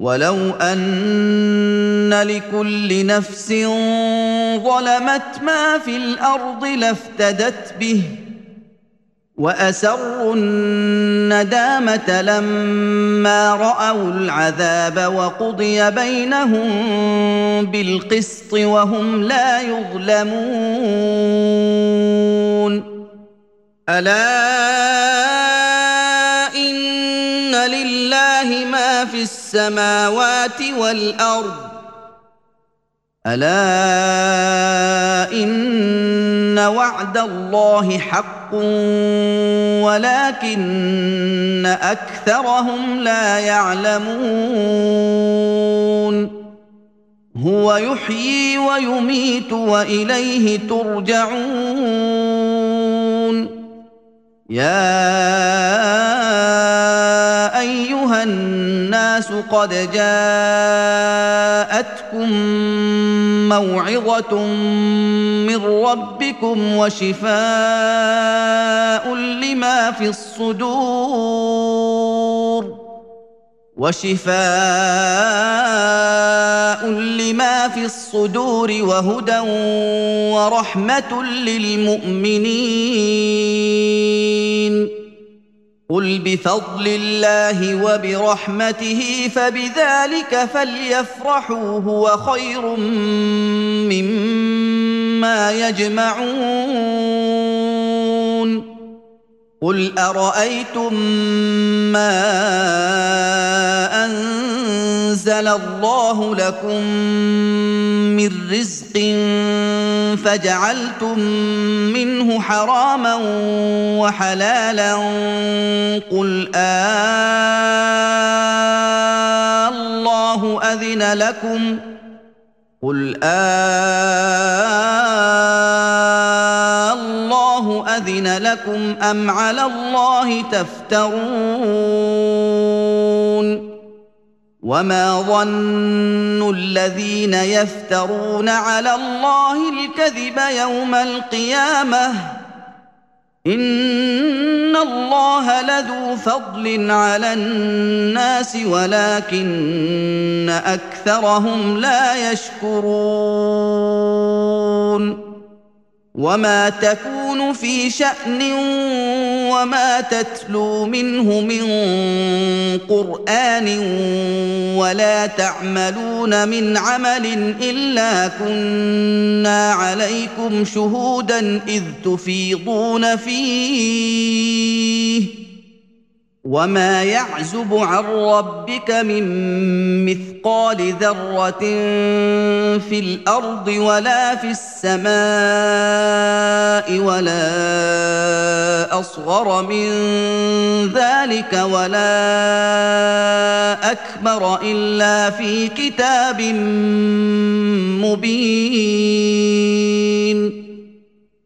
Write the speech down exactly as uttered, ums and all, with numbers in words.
ولو أن لكل نفس ظلمت ما في الأرض لافتدت به وأسروا الندامة لما رأوا العذاب وقضي بينهم بالقسط وهم لا يظلمون ألا إن لله ما في السماوات والأرض ألا إن وعد الله حق ولكن أكثرهم لا يعلمون هو يحيي ويميت وإليه ترجعون يا أيها الناس قد جاءتكم موعظة من ربكم وشفاء لما في الصدور وشفاء لما في الصدور وهدى ورحمة للمؤمنين قل بفضل الله وبرحمته فبذلك فليفرحوا هو خير مما يجمعون قل أرأيتم ما أنزل الله لكم من رزق فجعلتم منه حراما وحلالا قل آه الله أذن لكم قل آه الله أذن لكم أم على الله تفترون وما ظن الذين يفترون على الله الكذب يوم القيامة إن الله لذو فضل على الناس ولكن أكثرهم لا يشكرون وما تكون في شأن وما تتلو منه من قرآن ولا تعملون من عمل إلا كنا عليكم شهودا إذ تفيضون فيه وما يعزب عن ربك من مثقال ذرة في الأرض ولا في السماء ولا أصغر من ذلك ولا أكبر إلا في كتاب مبين